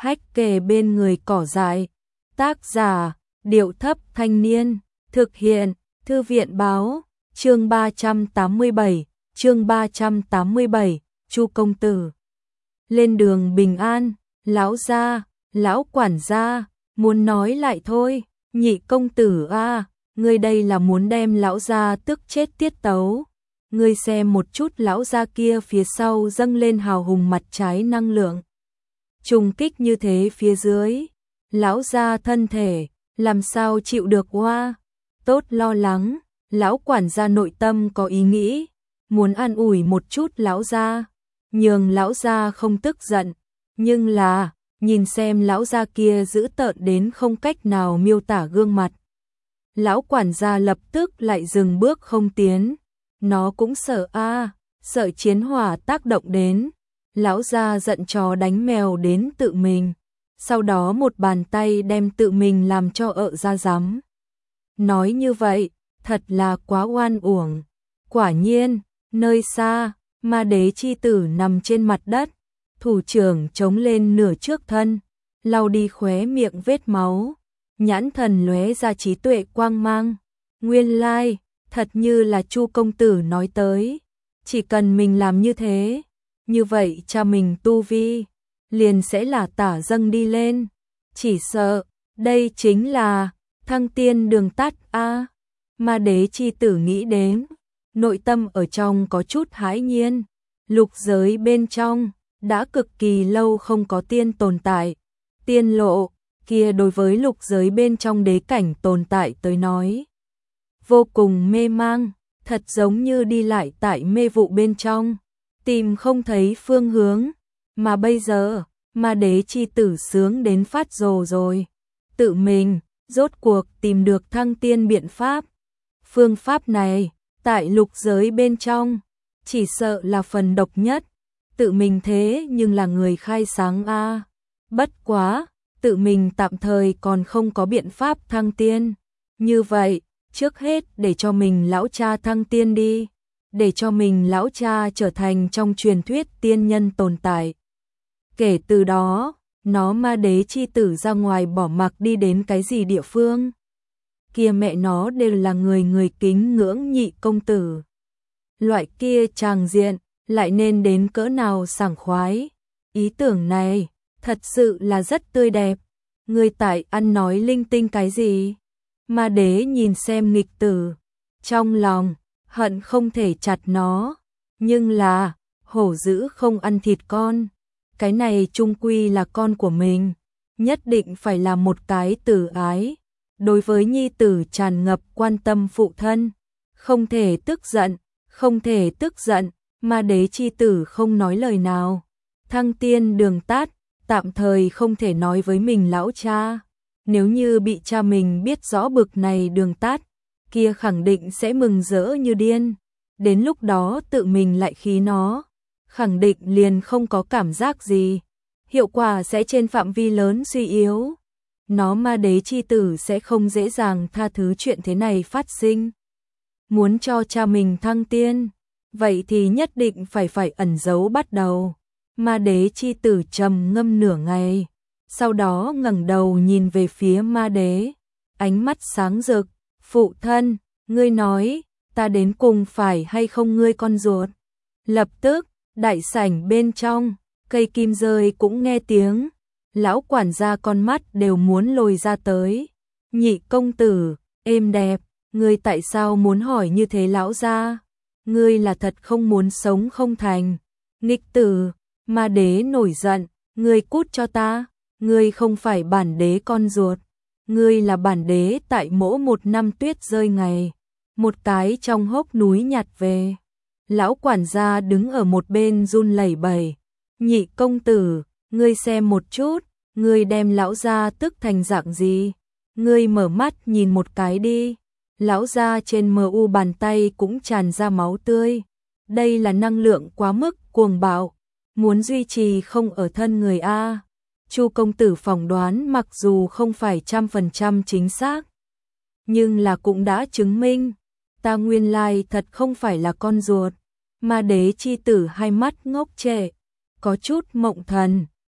hách kề bên người cỏ dại. Tác giả, Điệu Thấp Thanh Niên, thực hiện, Thư viện Báo, chương 387, Chu công tử. Lên đường bình an, lão gia, lão quản gia, muốn nói lại thôi, Nhị công tử a, ngươi đây là muốn đem lão gia tức chết tiết tấu. Ngươi xem một chút lão gia kia phía sau dâng lên hào hùng mặt trái năng lượng. Trùng kích như thế phía dưới, lão gia thân thể, làm sao chịu được oa. Tốt lo lắng, lão quản gia nội tâm có ý nghĩ, muốn an ủi một chút lão gia, nhường lão gia không tức giận, nhưng là, nhìn xem lão gia kia dữ tợn đến không cách nào miêu tả gương mặt. Lão quản gia lập tức lại dừng bước không tiến, nó cũng sợ sợ chiến hỏa tác động đến. Lão gia giận chó đánh mèo đến tự mình, sau đó một bàn tay đem tự mình làm cho ợ ra rắm. Nói như vậy, thật là quá oan uổng. Quả nhiên, nơi xa, ma đế chi tử nằm trên mặt đất, thủ trưởng chống lên nửa trước thân, lau đi khóe miệng vết máu, nhãn thần lóe ra trí tuệ quang mang. Nguyên lai, thật như là Chu công tử nói tới, chỉ cần mình làm như thế, như vậy cha mình tu vi liền sẽ là tả dâng đi lên, chỉ sợ đây chính là thăng tiên đường tắt a. Ma đế chi tử nghĩ đến, nội tâm ở trong có chút hãi nhiên, lục giới bên trong đã cực kỳ lâu không có tiên tồn tại, tiên lộ kia đối với lục giới bên trong đế cảnh tồn tại tới nói vô cùng mê mang, thật giống như đi lại tại mê vụ bên trong, tìm không thấy phương hướng, mà bây giờ, ma đế chi tử sướng đến phát rồ rồi, tự mình, rốt cuộc tìm được thăng tiên biện pháp. Phương pháp này, tại lục giới bên trong, chỉ sợ là phần độc nhất, tự mình thế nhưng là người khai sáng a. Bất quá, tự mình tạm thời còn không có biện pháp thăng tiên, như vậy, trước hết để cho mình lão cha thăng tiên đi, để cho mình lão cha trở thành trong truyền thuyết tiên nhân tồn tại. Kể từ đó, nó ma đế chi tử ra ngoài bỏ mặc đi đến cái gì địa phương, kia mẹ nó đều là người kính ngưỡng Nhị công tử. Loại kia tràng diện, lại nên đến cỡ nào sảng khoái. Ý tưởng này, thật sự là rất tươi đẹp. Người tại ăn nói linh tinh cái gì? Ma đế nhìn xem nghịch tử, trong lòng, hận không thể chặt nó. Nhưng là, hổ dữ không ăn thịt con. Cái này chung quy là con của mình, nhất định phải là một cái tử ái. Đối với nhi tử tràn ngập quan tâm phụ thân, không thể tức giận, ma đế chi tử không nói lời nào. Thăng tiên đường tắt, tạm thời không thể nói với mình lão cha. Nếu như bị cha mình biết rõ bực này đường tắt, kia khẳng định sẽ mừng rỡ như điên. Đến lúc đó tự mình lại khí nó, khẳng định liền không có cảm giác gì. Hiệu quả sẽ trên phạm vi lớn suy yếu. Nó ma đế chi tử sẽ không dễ dàng tha thứ chuyện thế này phát sinh. Muốn cho cha mình thăng tiên, vậy thì nhất định phải ẩn giấu bắt đầu. Ma đế chi tử trầm ngâm nửa ngày, sau đó ngẩng đầu nhìn về phía ma đế, ánh mắt sáng rực. Phụ thân, ngươi nói, ta đến cùng phải hay không ngươi con ruột? Lập tức, đại sảnh bên trong, cây kim rơi cũng nghe tiếng. Lão quản gia con mắt đều muốn lồi ra tới. Nhị công tử, êm đẹp, ngươi tại sao muốn hỏi như thế lão gia? Ngươi là thật không muốn sống không thành. Nghịch tử, ma đế nổi giận, ngươi cút cho ta, ngươi không phải bản đế con ruột. Ngươi là bản đế tại mỗi một năm tuyết rơi ngày, một cái trong hốc núi nhặt về. Lão quản gia đứng ở một bên run lẩy bẩy. Nhị công tử, ngươi xem một chút, ngươi đem lão gia tức thành dạng gì? Ngươi mở mắt nhìn một cái đi. Lão gia trên mu bàn tay cũng tràn ra máu tươi. Đây là năng lượng quá mức cuồng bạo, muốn duy trì không ở thân người a. Chu công tử phỏng đoán mặc dù không phải 100% chính xác, nhưng là cũng đã chứng minh, ta nguyên lai thật không phải là con ruột. Ma đế chi tử hai mắt ngốc trệ, có chút mộng thần,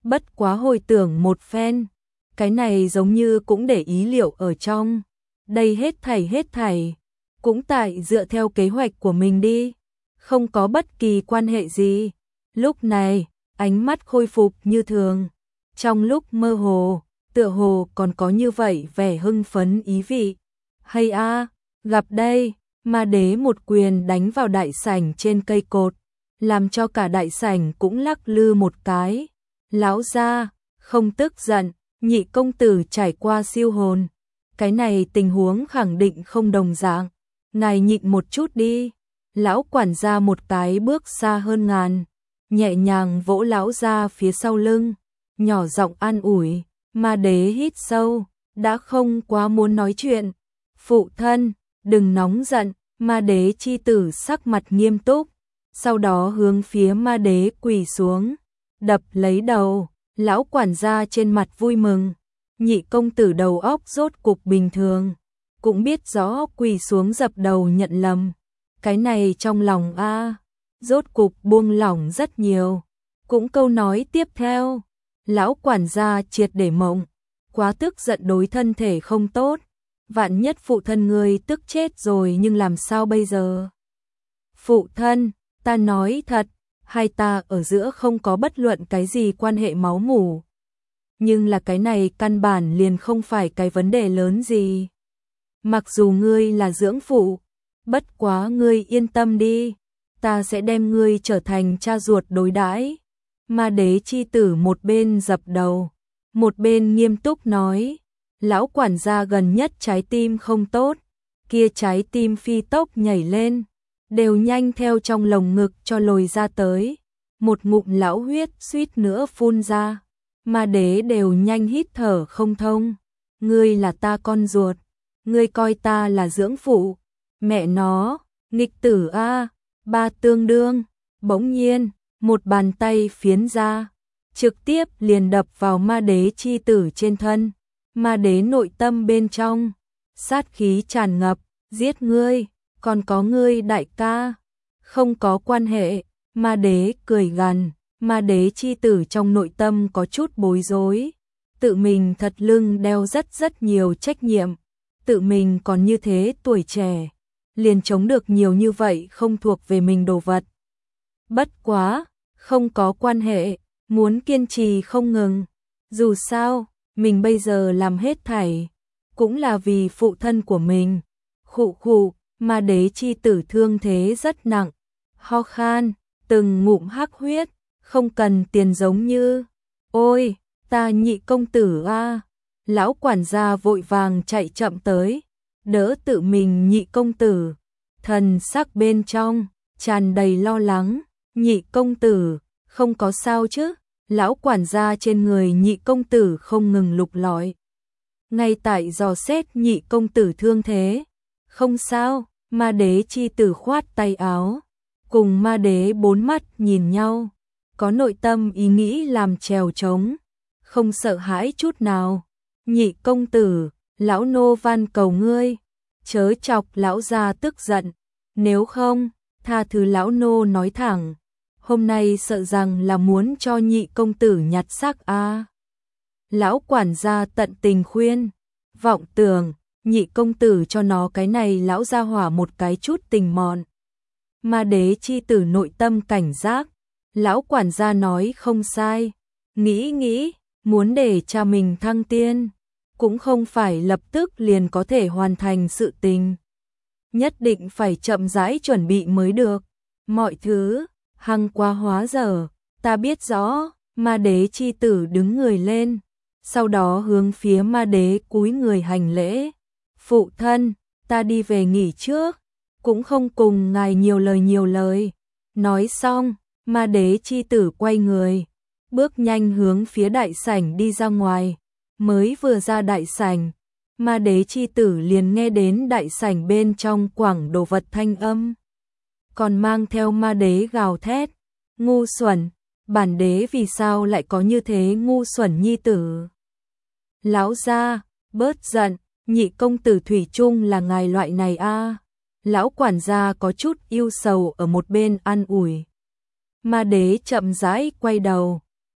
Bất quá hồi tưởng một phen, cái này giống như cũng để ý liệu ở trong. Đây hết thảy, cũng tại dựa theo kế hoạch của mình đi, không có bất kỳ quan hệ gì. Lúc này, ánh mắt khôi phục như thường, trong lúc mơ hồ, tựa hồ còn có như vậy vẻ hưng phấn ý vị. Hay a, gặp đây, ma đế một quyền đánh vào đại sảnh trên cây cột, làm cho cả đại sảnh cũng lắc lư một cái. Lão gia, không tức giận, nhị công tử trải qua siêu hồn. Cái này tình huống khẳng định không đồng dạng. Ngài nhịn một chút đi. Lão quản gia một cái bước xa hơn ngàn, nhẹ nhàng vỗ lão gia phía sau lưng, nhỏ giọng an ủi. Ma đế hít sâu, đã không quá muốn nói chuyện. Phụ thân, đừng nóng giận. Ma đế chi tử sắc mặt nghiêm túc, sau đó hướng phía ma đế quỳ xuống, đập lấy đầu. Lão quản gia trên mặt vui mừng, nhị công tử đầu óc rốt cục bình thường, cũng biết rõ quỳ xuống dập đầu nhận lầm. Cái này trong lòng rốt cục buông lỏng rất nhiều. Cũng câu nói tiếp theo, lão quản gia triệt để mộng, quá tức giận đối thân thể không tốt. Vạn nhất phụ thân ngươi tức chết rồi nhưng làm sao bây giờ? Phụ thân, ta nói thật, hai ta ở giữa không có bất luận cái gì quan hệ máu mủ. Nhưng là cái này căn bản liền không phải cái vấn đề lớn gì. Mặc dù ngươi là dưỡng phụ, bất quá ngươi yên tâm đi, ta sẽ đem ngươi trở thành cha ruột đối đãi. Ma đế chi tử một bên dập đầu, một bên nghiêm túc nói. Lão quản gia gần nhất trái tim không tốt, kia trái tim phi tốc nhảy lên, đều nhanh theo trong lồng ngực cho lồi ra tới. Một ngụm lão huyết suýt nữa phun ra, ma đế đều nhanh hít thở không thông. Ngươi là ta con ruột, ngươi coi ta là dưỡng phụ, mẹ nó, nghịch tử a, ba tương đương. Bỗng nhiên, một bàn tay phiến ra, trực tiếp liền đập vào ma đế chi tử trên thân. Ma đế nội tâm bên trong, sát khí tràn ngập, giết ngươi, còn có ngươi đại ca, không có quan hệ. Ma đế cười gằn, ma đế chi tử trong nội tâm có chút bối rối, tự mình thật lưng đeo rất nhiều trách nhiệm, tự mình còn như thế tuổi trẻ, liền chống được nhiều như vậy không thuộc về mình đồ vật. Bất quá, không có quan hệ, muốn kiên trì không ngừng, dù sao, mình bây giờ làm hết thảy, cũng là vì phụ thân của mình. Khụ khụ, ma đế chi tử thương thế rất nặng, ho khan, từng ngụm hắc huyết, không cần tiền giống như. Ôi, ta nhị công tử a. Lão quản gia vội vàng chạy chậm tới, đỡ tự mình nhị công tử, thần sắc bên trong tràn đầy lo lắng. Nhị công tử, không có sao chứ? Lão quản gia trên người nhị công tử không ngừng lục lọi, ngay tại dò xét nhị công tử thương thế. Không sao. Ma đế chi tử khoát tay áo, cùng ma đế bốn mắt nhìn nhau, có nội tâm ý nghĩ làm chèo trống, không sợ hãi chút nào. Nhị công tử, lão nô van cầu ngươi, chớ chọc lão gia tức giận, nếu không, tha thứ lão nô nói thẳng, hôm nay sợ rằng là muốn cho nhị công tử nhặt xác a. Lão quản gia tận tình khuyên, vọng tưởng, nhị công tử cho nó cái này lão gia hỏa một cái chút tình mọn. Ma đế chi tử nội tâm cảnh giác, lão quản gia nói không sai, nghĩ, muốn để cha mình thăng tiên, cũng không phải lập tức liền có thể hoàn thành sự tình. Nhất định phải chậm rãi chuẩn bị mới được, mọi thứ, hăng quá hóa dở, ta biết rõ. Ma đế chi tử đứng người lên, sau đó hướng phía ma đế cúi người hành lễ. Phụ thân, ta đi về nghỉ trước, cũng không cùng ngài nhiều lời. Nói xong, ma đế chi tử quay người, bước nhanh hướng phía đại sảnh đi ra ngoài. Mới vừa ra đại sảnh, ma đế chi tử liền nghe đến đại sảnh bên trong quảng đồ vật thanh âm, còn mang theo ma đế gào thét, ngu xuẩn, bản đế vì sao lại có như thế ngu xuẩn nhi tử. Lão gia, bớt giận, nhị công tử thủy chung là ngài loại này a. Lão quản gia có chút yêu sầu ở một bên an ủi. Ma đế chậm rãi quay đầu,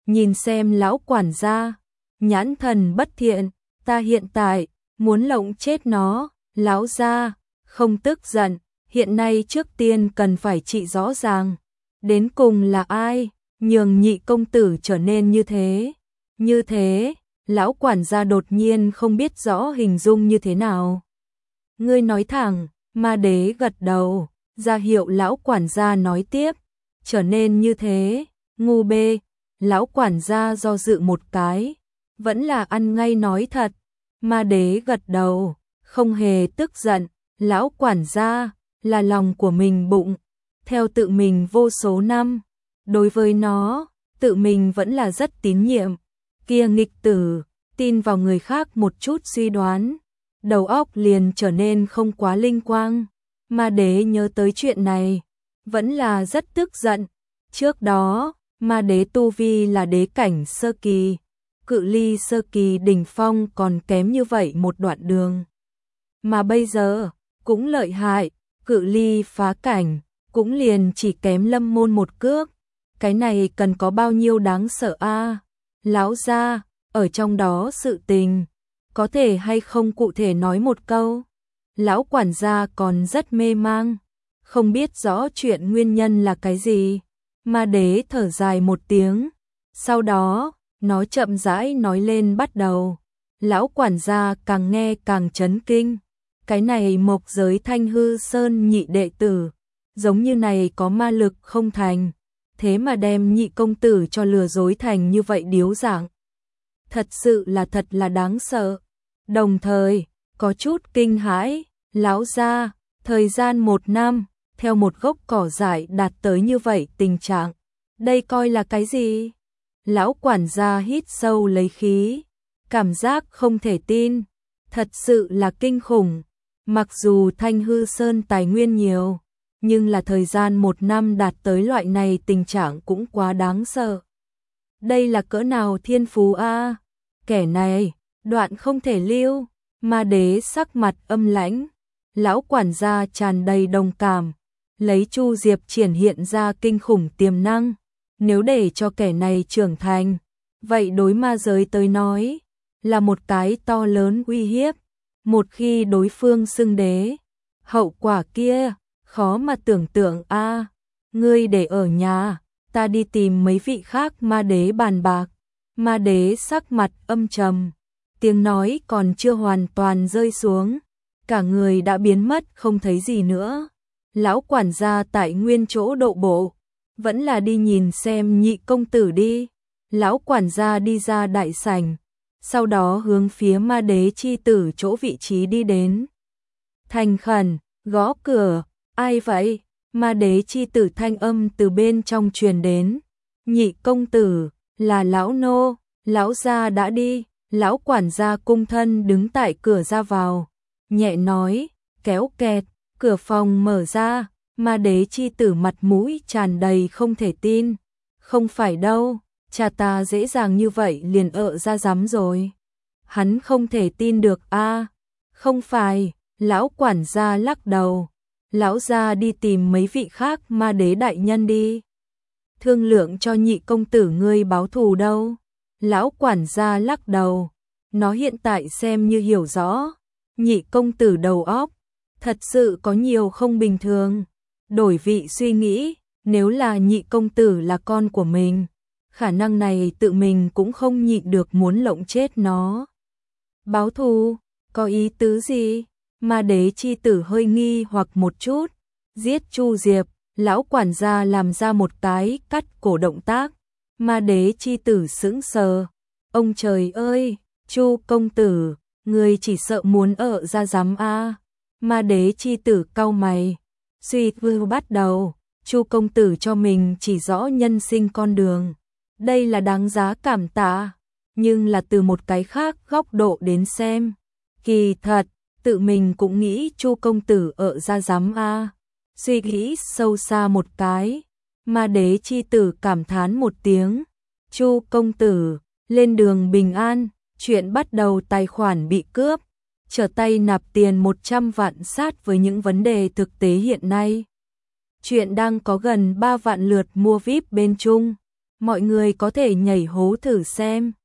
nhìn xem lão quản gia, nhãn thần bất thiện, ta hiện tại muốn lộng chết nó. Lão gia không tức giận, hiện nay trước tiên cần phải trị rõ ràng, đến cùng là ai nhường nhị công tử trở nên như thế. Như thế, lão quản gia đột nhiên không biết rõ hình dung như thế nào. Ngươi nói thẳng, Ma Đế gật đầu, ra hiệu lão quản gia nói tiếp, trở nên như thế, ngu bê. Lão quản gia do dự một cái, vẫn là ăn ngay nói thật. Ma Đế gật đầu, không hề tức giận, lão quản gia là lòng của mình bụng, theo tự mình vô số năm, đối với nó, tự mình vẫn là rất tín nhiệm. Kia nghịch tử, tin vào người khác một chút suy đoán, đầu óc liền trở nên không quá linh quang. Ma Đế nhớ tới chuyện này, vẫn là rất tức giận. Trước đó, Ma Đế tu vi là đế cảnh sơ kỳ, cự ly sơ kỳ đỉnh phong còn kém như vậy một đoạn đường. Mà bây giờ, cũng lợi hại, cự ly phá cảnh, cũng liền chỉ kém Lâm Môn một cước. Cái này cần có bao nhiêu đáng sợ a? Lão gia, ở trong đó sự tình, có thể hay không cụ thể nói một câu? Lão quản gia còn rất mê mang, không biết rõ chuyện nguyên nhân là cái gì. Ma Đế thở dài một tiếng, sau đó, nó chậm rãi nói lên bắt đầu. Lão quản gia càng nghe càng chấn kinh. Cái này Mộc Giới Thanh Hư Sơn nhị đệ tử, giống như này có ma lực không thành, thế mà đem nhị công tử cho lừa dối thành như vậy điếu dạng. Thật sự là thật là đáng sợ. Đồng thời, có chút kinh hãi, lão gia, thời gian 1 năm, theo một gốc cỏ dại đạt tới như vậy tình trạng. Đây coi là cái gì? Lão quản gia hít sâu lấy khí, cảm giác không thể tin, thật sự là kinh khủng. Mặc dù Thanh Hư Sơn tài nguyên nhiều, nhưng là thời gian 1 năm đạt tới loại này tình trạng cũng quá đáng sợ. Đây là cỡ nào thiên phú a? Kẻ này, đoạn không thể lưu. Ma Đế sắc mặt âm lãnh, lão quản gia tràn đầy đồng cảm, lấy Chu Diệp triển hiện ra kinh khủng tiềm năng. Nếu để cho kẻ này trưởng thành, vậy đối ma giới tới nói, là một cái to lớn uy hiếp. Một khi đối phương xưng đế, hậu quả kia, khó mà tưởng tượng a. Ngươi để ở nhà, ta đi tìm mấy vị khác Ma Đế bàn bạc. Ma Đế sắc mặt âm trầm, tiếng nói còn chưa hoàn toàn rơi xuống, cả người đã biến mất không thấy gì nữa. Lão quản gia tại nguyên chỗ độ bộ, vẫn là đi nhìn xem nhị công tử đi. Lão quản gia đi ra đại sảnh, sau đó hướng phía Ma Đế chi tử chỗ vị trí đi đến. Thành khẩn, gõ cửa, ai vậy? Ma Đế chi tử thanh âm từ bên trong truyền đến. Nhị công tử, là lão nô, lão gia đã đi. Lão quản gia cung thân đứng tại cửa ra vào, nhẹ nói, kéo kẹt, cửa phòng mở ra. Ma Đế chi tử mặt mũi tràn đầy không thể tin. Không phải đâu, cha ta dễ dàng như vậy liền ra giám rồi. Hắn không thể tin được a. Không phải, lão quản gia lắc đầu. Lão gia đi tìm mấy vị khác Ma Đế đại nhân đi. Thương lượng cho nhị công tử ngươi báo thù đâu. Lão quản gia lắc đầu. Nó hiện tại xem như hiểu rõ. Nhị công tử đầu óc, thật sự có nhiều không bình thường. Đổi vị suy nghĩ, nếu là nhị công tử là con của mình, khả năng này tự mình cũng không nhịn được muốn lộng chết nó. Báo thù, có ý tứ gì? Ma Đế chi tử hơi nghi hoặc một chút. Giết Chu Diệp, lão quản gia làm ra một cái cắt cổ động tác. Ma Đế chi tử sững sờ. Ông trời ơi, Chu công tử, người chỉ sợ muốn ra giám a. Ma Đế chi tử cau mày. Suy tư bắt đầu, Chu công tử cho mình chỉ rõ nhân sinh con đường. Đây là đáng giá cảm tạ, nhưng là từ một cái khác góc độ đến xem. Kỳ thật, tự mình cũng nghĩ Chu công tử ra giám a. Suy nghĩ sâu xa một cái, Ma Đế chi tử cảm thán một tiếng. Chu công tử, lên đường bình an, chuyện bắt đầu tài khoản bị cướp. Trở tay nạp tiền 100 vạn sát với những vấn đề thực tế hiện nay. Chuyện đang có gần 3 vạn lượt mua VIP bên Trung. mọi người có thể nhảy hố thử xem.